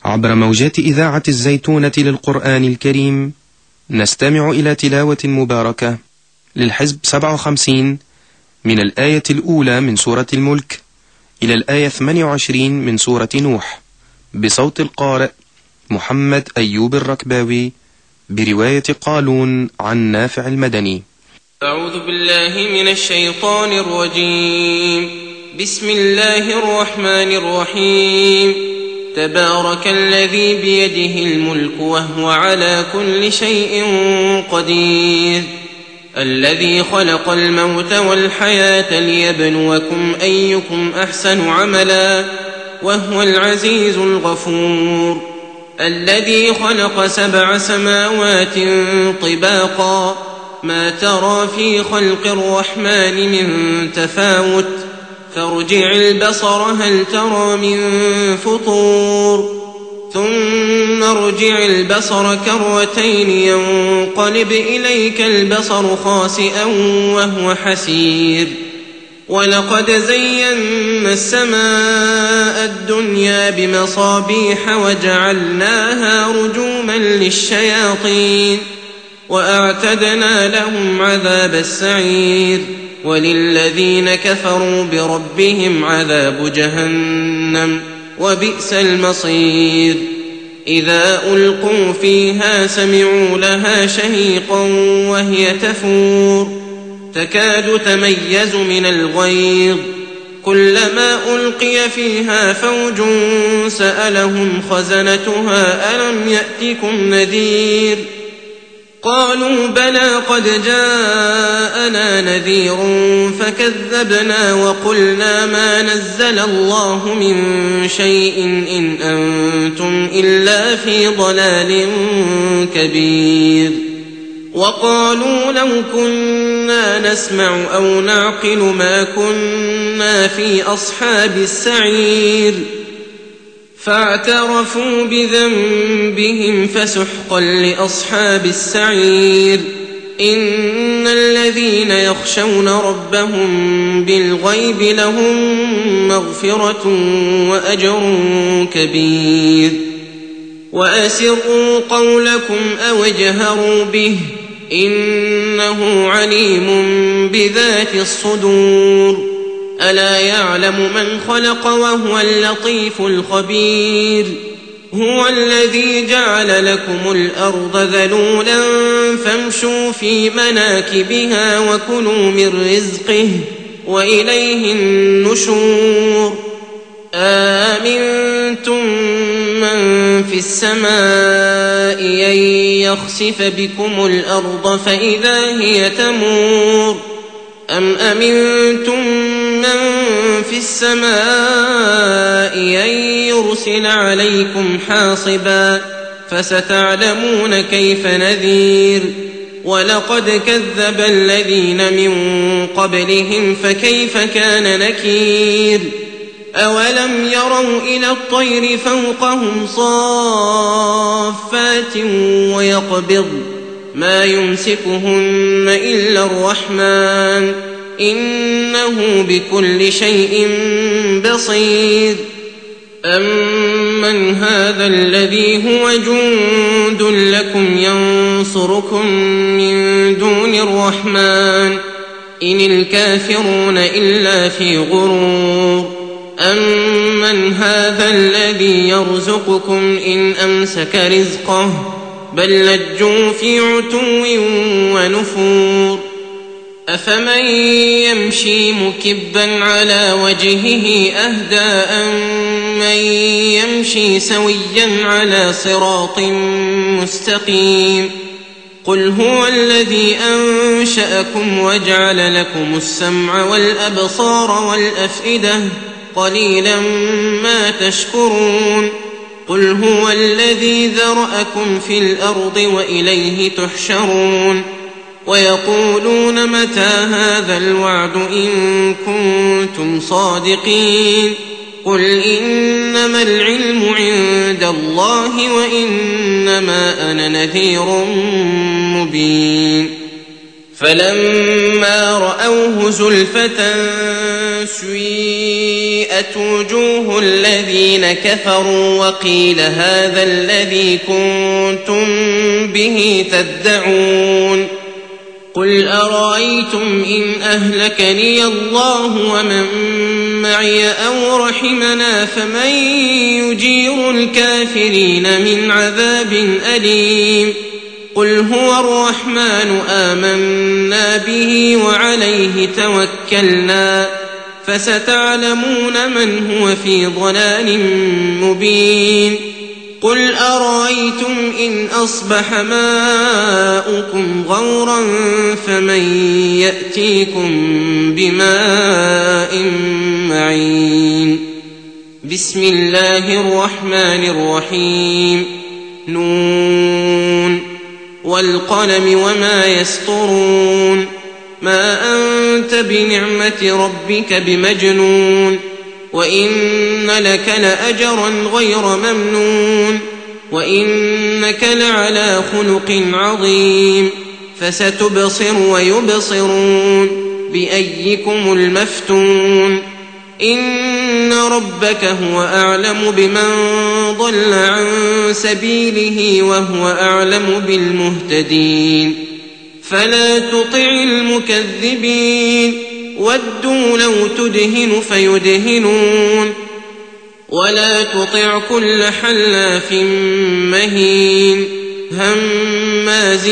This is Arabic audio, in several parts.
عبر موجات إذاعة الزيتونة للقرآن الكريم نستمع إلى تلاوة مباركة للحزب 57 من الآية الأولى من سورة الملك إلى الآية 28 من سورة نوح بصوت القارئ محمد أيوب الركباوي برواية قالون عن نافع المدني. أعوذ بالله من الشيطان الرجيم. بسم الله الرحمن الرحيم. تبارك الذي بيده الملك وهو على كل شيء قدير، الذي خلق الموت والحياة ليبلوكم أيكم أحسن عملا وهو العزيز الغفور، الذي خلق 7 سماوات طباقا ما ترى في خلق الرحمن من تفاوت، فارجع البصر هل ترى من فطور، ثم ارجع البصر كرتين ينقلب إليك البصر خاسئا وهو حسير، ولقد زينا السماء الدنيا بمصابيح وجعلناها رجوما للشياطين وأعتدنا لهم عذاب السعير، وللذين كفروا بربهم عذاب جهنم وبئس المصير. إذا ألقوا فيها سمعوا لها شهيقا وهي تفور تكاد تميز من الغيظ، كلما ألقي فيها فوج سألهم خزنتها ألم يأتكم نذير، قالوا بلى قد جاءنا نذير فكذبنا وقلنا ما نزل الله من شيء إن أنتم إلا في ضلال كبير. وقالوا لو كنا نسمع أو نعقل ما كنا في أصحاب السعير، فاعترفوا بذنبهم فسحقا لأصحاب السعير. إن الذين يخشون ربهم بالغيب لهم مغفرة وأجر كبير. وأسروا قولكم أو اجهروا به إنه عليم بذات الصدور. ألا يعلم من خلق وهو اللطيف الخبير. هو الذي جعل لكم الأرض ذلولا فامشوا في مناكبها وكلوا من رزقه وإليه النشور. آمنتم من في السماء أن يخسف بكم الأرض فإذا هي تمور، أم أمنتم من في السماء أن يرسل عليكم حاصبا فستعلمون كيف نذير. ولقد كذب الذين من قبلهم فكيف كان نكير. أولم يروا إلى الطير فوقهم صافات ويقبض ما يمسكهن إلا الرحمن إنه بكل شيء بصير. أمن هذا الذي هو جند لكم ينصركم من دون الرحمن إن الكافرون إلا في غرور. أمن هذا الذي يرزقكم إن أمسك رزقه بل لجوا في عتو ونفور. أفمن يمشي مكبا على وجهه أهدى أمن يمشي سويا على صراط مستقيم. قل هو الذي أنشأكم وجعل لكم السمع والأبصار والأفئدة قليلا ما تشكرون. قل هو الذي ذرأكم في الأرض وإليه تحشرون. ويقولون متى هذا الوعد إن كنتم صادقين. قل إنما العلم عند الله وإنما أنا نذير مبين. فلما رأوه زلفة سيئت وجوه الذين كفروا وقيل هذا الذي كنتم به تدعون قل أرأيتم إن أهلكني الله ومن معي أو رحمنا فمن يجير الكافرين من عذاب أليم قل هو الرحمن آمنا به وعليه توكلنا فستعلمون من هو في ضلال مبين قل أرأيتم إن أصبح ماؤكم غورا فمن يأتيكم بماء معين بسم الله الرحمن الرحيم نون والقلم وما يسطرون ما أنت بنعمة ربك بمجنون وإن لك لأجرا غير ممنون وإنك لعلى خلق عظيم فستبصر ويبصرون بأيكم المفتون إن ربك هو أعلم بمن ضل عن سبيله وهو أعلم بالمهتدين فلا تطع المكذبين ودوا لو تدهن فيدهنون ولا تطع كل حلاف مهين هماز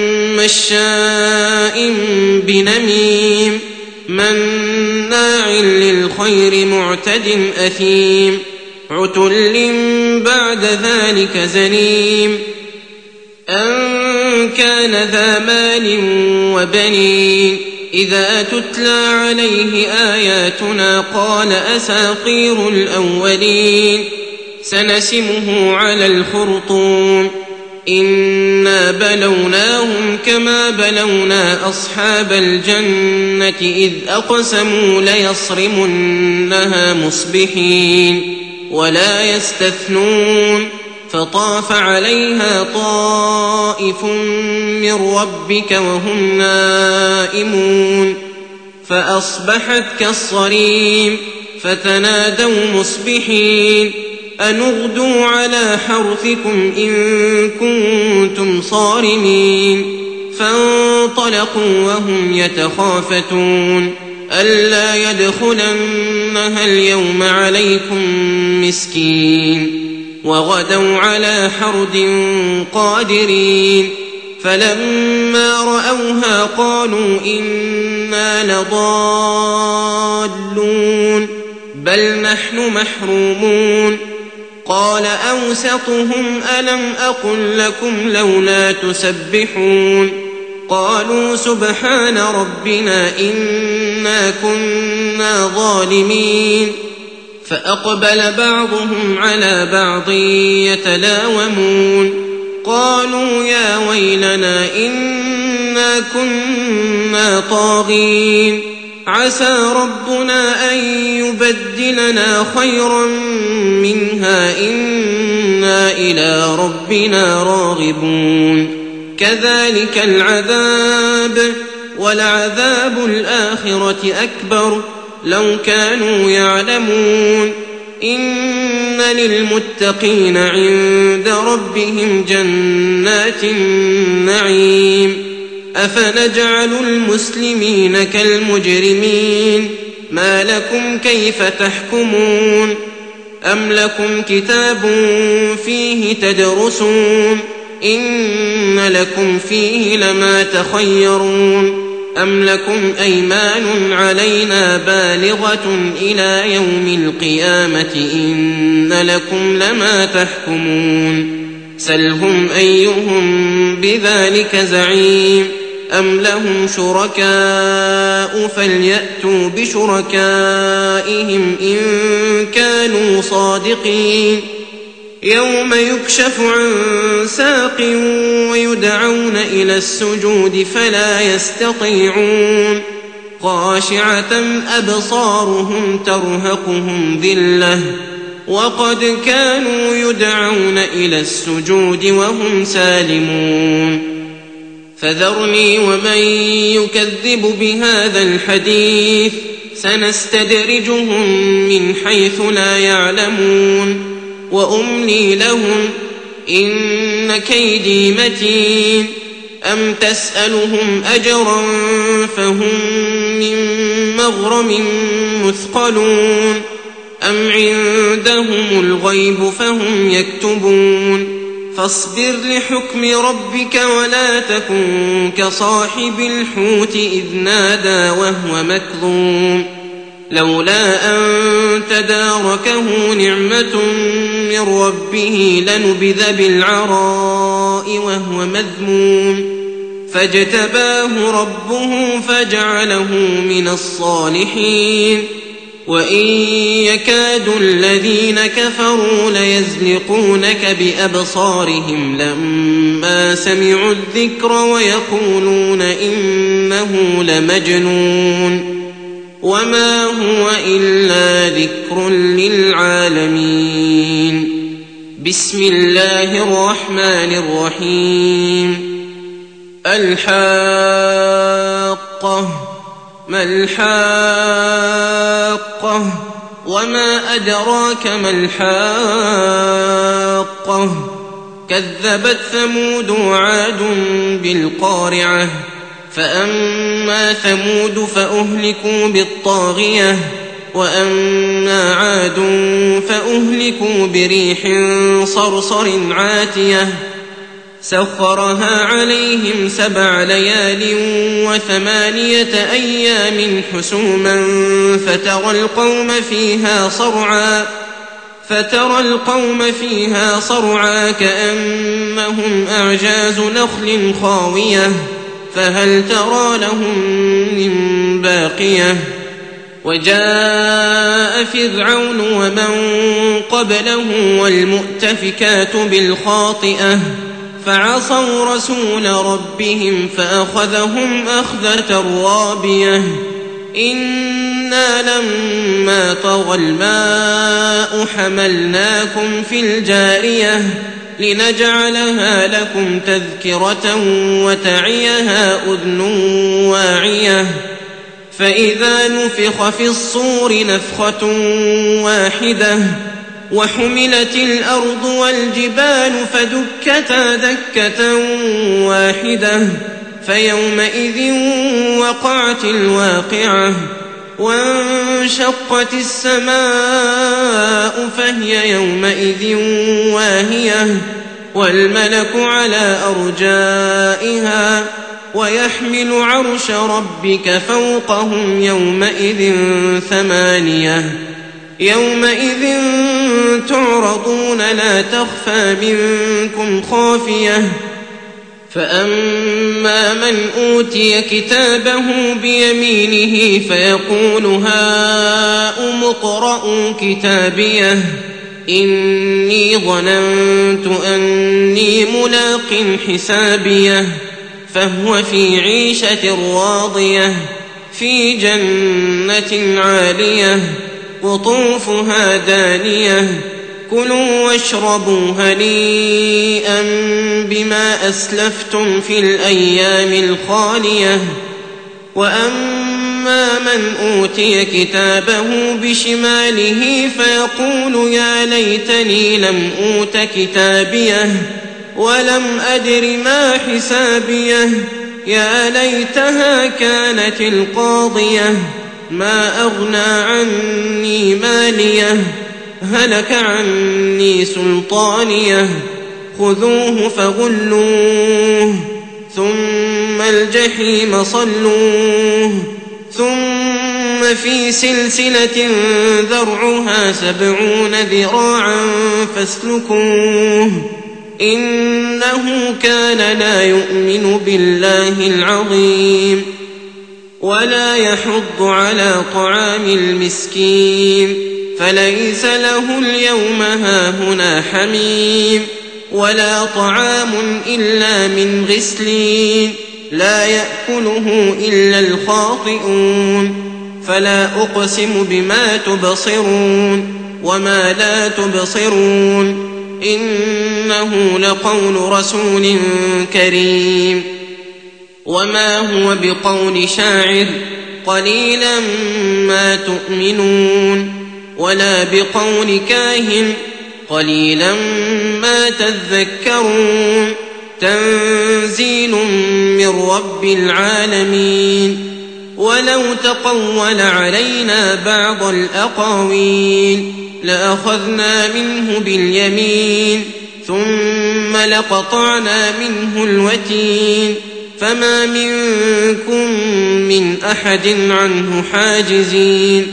مشاء بنميم مناع للخير معتد أثيم عتل بعد ذلك زنيم أن كان ذا مال وبنين إذا تتلى عليه آياتنا قال أساطير الأولين سنسمه على الخرطوم إنا بلوناهم كما بلونا أصحاب الجنة إذ أقسموا ليصرمنها مصبحين ولا يستثنون فطاف عليها طائف من ربك وهم نائمون فأصبحت كالصريم فتنادوا مصبحين أن اغدوا على حرثكم إن كنتم صارمين فانطلقوا وهم يتخافتون ألا يدخلنها اليوم عليكم مسكين وغدوا على حرد قادرين فلما رأوها قالوا إنا لضالون بل نحن محرومون قال أوسطهم ألم أقل لكم لولا تسبحون قالوا سبحان ربنا إنا كنا ظالمين فأقبل بعضهم على بعض يتلاومون قالوا يا ويلنا إنا كنا طاغين عسى ربنا أن يبدلنا خيرا منها إنا إلى ربنا راغبون كذلك العذاب ولعذاب الآخرة أكبر لو كانوا يعلمون إن للمتقين عند ربهم جنات النعيم أفنجعل المسلمين كالمجرمين ما لكم كيف تحكمون أم لكم كتاب فيه تدرسون إن لكم فيه لما تخيرون أم لكم أيمان علينا بالغة إلى يوم القيامة إن لكم لما تحكمون سلهم أيهم بذلك زعيم أم لهم شركاء فليأتوا بشركائهم إن كانوا صادقين يوم يكشف عن ساق ويدعون إلى السجود فلا يستطيعون خاشعة أبصارهم ترهقهم ذلة وقد كانوا يدعون إلى السجود وهم سالمون فذرني ومن يكذب بهذا الحديث سنستدرجهم من حيث لا يعلمون وأملي لهم إن كيدي متين أم تسألهم أجرا فهم من مغرم مثقلون أم عندهم الغيب فهم يكتبون فاصبر لحكم ربك ولا تكن كصاحب الحوت إذ نادى وهو مكظوم لولا أن تداركه نعمة من ربه لنبذ بالعراء وهو مذموم فاجتباه ربه فجعله من الصالحين وإن يكاد الذين كفروا ليزلقونك بأبصارهم لما سمعوا الذكر ويقولون إنه لمجنون وما هو إلا ذكر للعالمين بسم الله الرحمن الرحيم الحاقة ما الحاقة وما أدراك ما الحاقة كذبت ثمود وعاد بالقارعة فأما ثمود فأهلكوا بالطاغية وأما عاد فأهلكوا بريح صرصر عاتية سخرها عليهم 7 ليال و8 أيام حسوما فترى القوم فيها صرعا كأنهم أعجاز نخل خاوية فهل ترى لهم من باقية وجاء فرعون ومن قبله والمؤتفكات بالخاطئة فعصوا رسول ربهم فأخذهم أخذة رابية إنا لما طغى الماء حملناكم في الجارية لنجعلها لكم تذكرة وتعيها أذن واعية فإذا نفخ في الصور نفخة واحدة وحملت الأرض والجبال فدكتا دكة واحدة فيومئذ وقعت الواقعة وانشقت السماء فهي يومئذ واهية والملك على أرجائها ويحمل عرش ربك فوقهم يومئذ 8 يومئذ تعرضون لا تخفى منكم خافية فأما من أوتي كتابه بيمينه فيقول هاؤم اقرءوا كتابيه إني ظننت أني ملاق حسابيه فهو في عيشة راضية في جنة عالية قطوفها دانية كلوا واشربوا هنيئا بما أسلفتم في الأيام الخالية وأما من أوتي كتابه بشماله فيقول يا ليتني لم أوت كتابيه ولم أدر ما حسابيه يا ليتها كانت القاضية ما أغنى عني ماليه هلك عني سلطانيه خذوه فغلوه ثم الجحيم صلوه ثم في سلسلة ذرعها 70 ذراعا فاسلكوه إنه كان لا يؤمن بالله العظيم ولا يحض على طعام المسكين فليس له اليوم هاهنا حميم ولا طعام إلا من غسلين لا يأكله إلا الخاطئون فلا أقسم بما تبصرون وما لا تبصرون إنه لقول رسول كريم وما هو بقول شاعر قليلا ما تؤمنون ولا بقول كاهن قليلا ما تذكرون تنزيل من رب العالمين ولو تقول علينا بعض الأقاويل لأخذنا منه باليمين ثم لقطعنا منه الوتين فما منكم من أحد عنه حاجزين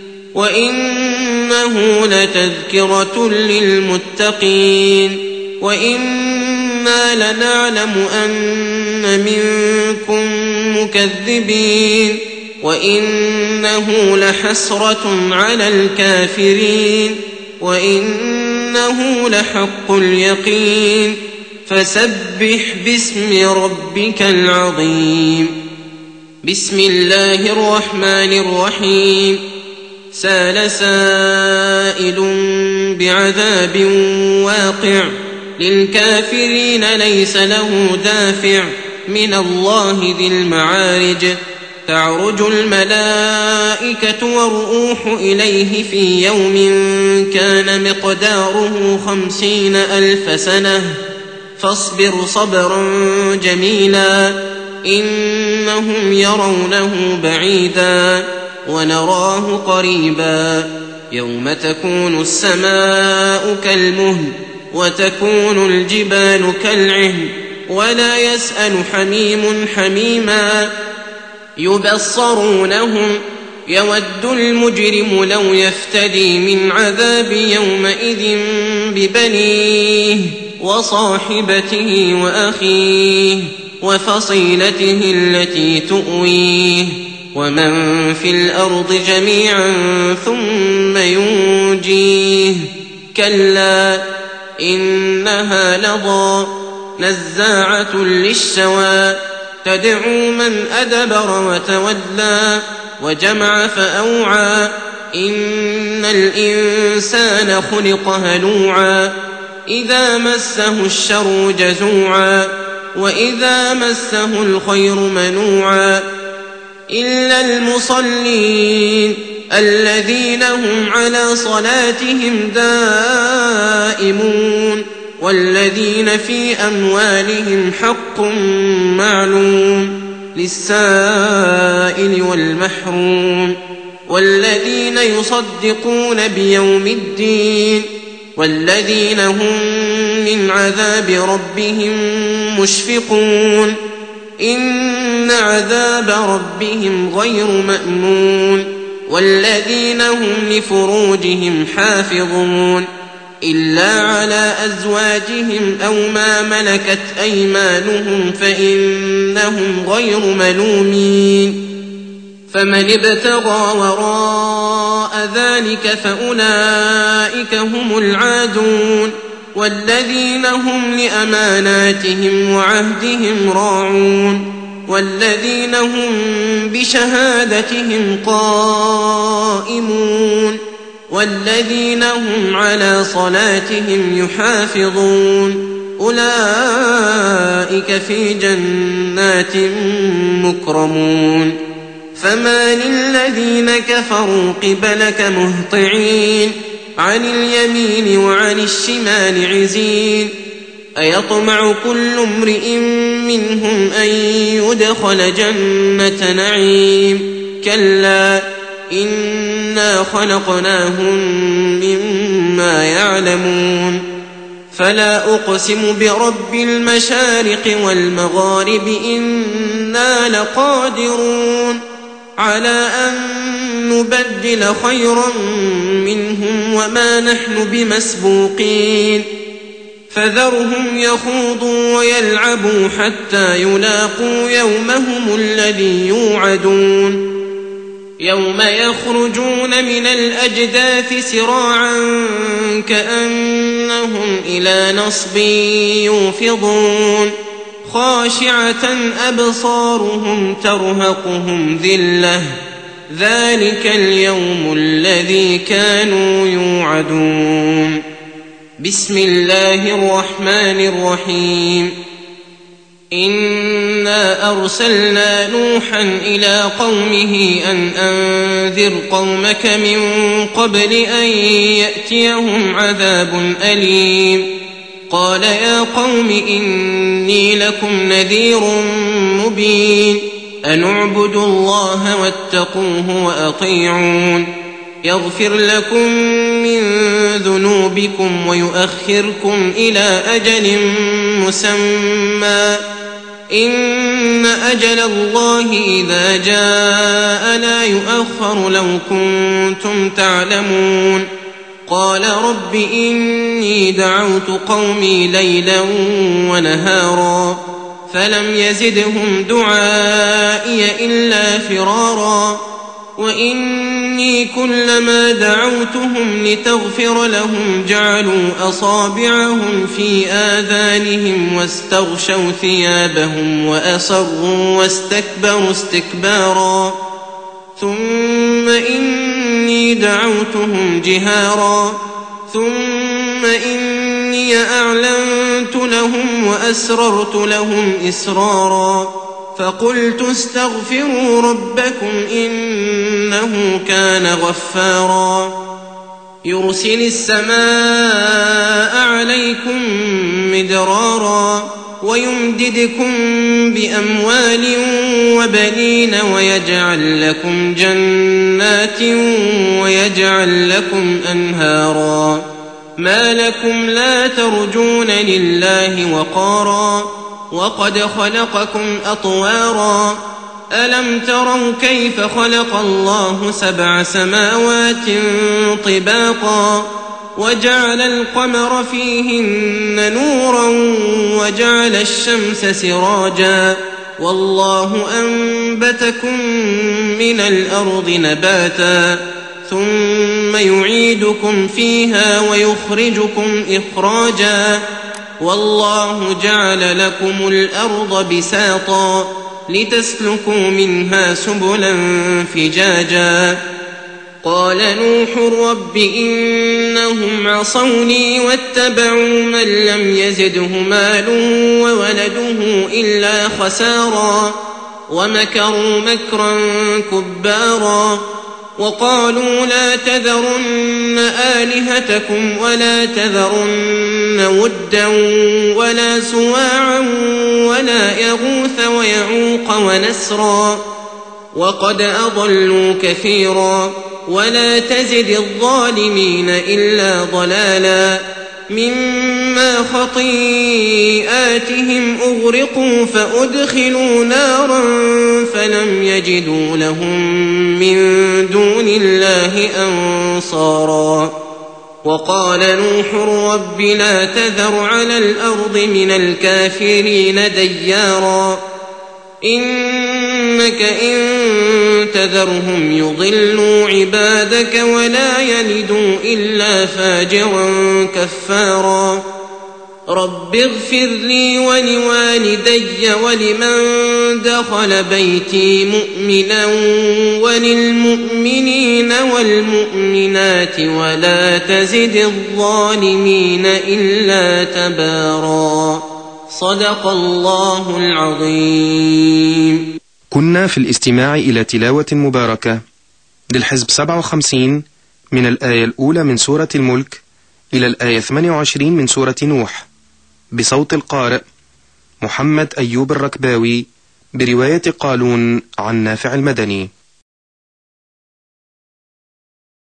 وإنه لتذكرة للمتقين وإنا لنعلم أن منكم مكذبين وإنه لحسرة على الكافرين وإنه لحق اليقين فسبح باسم ربك العظيم. بسم الله الرحمن الرحيم. سأل سائل بعذاب واقع للكافرين ليس له دافع من الله ذي المعارج تعرج الملائكة والروح إليه في يوم كان مقداره 50,000 سنة فاصبر صبرا جميلا إنهم يرونه بعيدا ونراه قريبا يوم تكون السماء كالمهل وتكون الجبال كالعهن ولا يسأل حميم حميما يبصرونهم يود المجرم لو يفتدي من عذاب يومئذ ببنيه وصاحبته وأخيه وفصيلته التي تؤويه ومن في الأرض جميعا ثم ينجيه كلا إنها لظى نزاعة للشوى تدعو من أدبر وتولى وجمع فأوعى إن الإنسان خلق هلوعا إذا مسه الشر جزوعا وإذا مسه الخير منوعا إلا المصلين الذين هم على صلاتهم دائمون والذين في أموالهم حق معلوم للسائل والمحروم والذين يصدقون بيوم الدين والذين هم من عذاب ربهم مشفقون إن عذاب ربهم غير مأمون والذين هم لفروجهم حافظون إلا على أزواجهم أو ما ملكت أيمانهم فإنهم غير ملومين فمن ابتغى وراء ذلك فأولئك هم العادون والذين هم لأماناتهم وعهدهم راعون والذين هم بشهادتهم قائمون والذين هم على صلاتهم يحافظون أولئك في جنات مكرمون فما للذين كفروا قبلك مهطعين عن اليمين وعن الشمال عزين أيطمع كل امرئ منهم أن يدخل جنة نعيم كلا إنا خلقناهم مما يعلمون فلا أقسم برب المشارق والمغارب إنا لقادرون على أن نبدل خيرا منهم وما نحن بمسبوقين فذرهم يخوضوا ويلعبوا حتى يلاقوا يومهم الذي يوعدون يوم يخرجون من الأجداث سراعا كأنهم إلى نصب يوفضون خاشعة أبصارهم ترهقهم ذلة ذلك اليوم الذي كانوا يوعدون. بسم الله الرحمن الرحيم. إنا أرسلنا نوحا إلى قومه أن أنذر قومك من قبل أن يأتيهم عذاب أليم قال يا قوم إني لكم نذير مبين أن اعبدوا الله واتقوه وأطيعون يغفر لكم من ذنوبكم ويؤخركم إلى أجل مسمى إن أجل الله إذا جاء لا يؤخر لو كنتم تعلمون قال رب إني دعوت قومي ليلا ونهارا فلم يزدهم دعائي إلا فرارا وإني كلما دعوتهم لتغفر لهم جعلوا أصابعهم في آذانهم واستغشوا ثيابهم وأصروا واستكبروا استكبارا ثم إني دعوتهم جهارا ثم إني أعلنت لهم وأسررت لهم إسرارا فقلت استغفروا ربكم إنه كان غفارا يرسل السماء عليكم مدرارا ويمددكم بأموال وبنين ويجعل لكم جنات ويجعل لكم أنهارا ما لكم لا ترجون لله وقارا وقد خلقكم أطوارا ألم تروا كيف خلق الله 7 سماوات طباقا وجعل القمر فيهن نورا وجعل الشمس سراجا والله أنبتكم من الأرض نباتا ثم يعيدكم فيها ويخرجكم إخراجا والله جعل لكم الأرض بساطا لتسلكوا منها سبلا فجاجا قال نوح رب إنهم عصوني واتبعوا من لم يزده ماله وولده إلا خسارا ومكروا مكرا كبارا وقالوا لا تذرن آلهتكم ولا تذرن ودا ولا سواعا ولا يغوث ويعوق ونسرا وقد أضلوا كثيرا ولا تزد الظالمين إلا ضلالا مما خطيئاتهم أغرقوا فأدخلوا نارا فلم يجدوا لهم من دون الله أنصارا وقال نوح رب لا تذر على الأرض من الكافرين ديارا إنك إن تذرهم يضلوا عبادك ولا يلدوا إلا فاجرا كفارا رب اغفر لي ولوالدي ولمن دخل بيتي مؤمنا وللمؤمنين والمؤمنات ولا تزد الظالمين إلا تبارا صدق الله العظيم. كنا في الاستماع إلى تلاوة مباركة للحزب 57 من الآية الأولى من سورة الملك إلى الآية 28 من سورة نوح بصوت القارئ محمد أيوب الركباوي برواية قالون عن نافع المدني.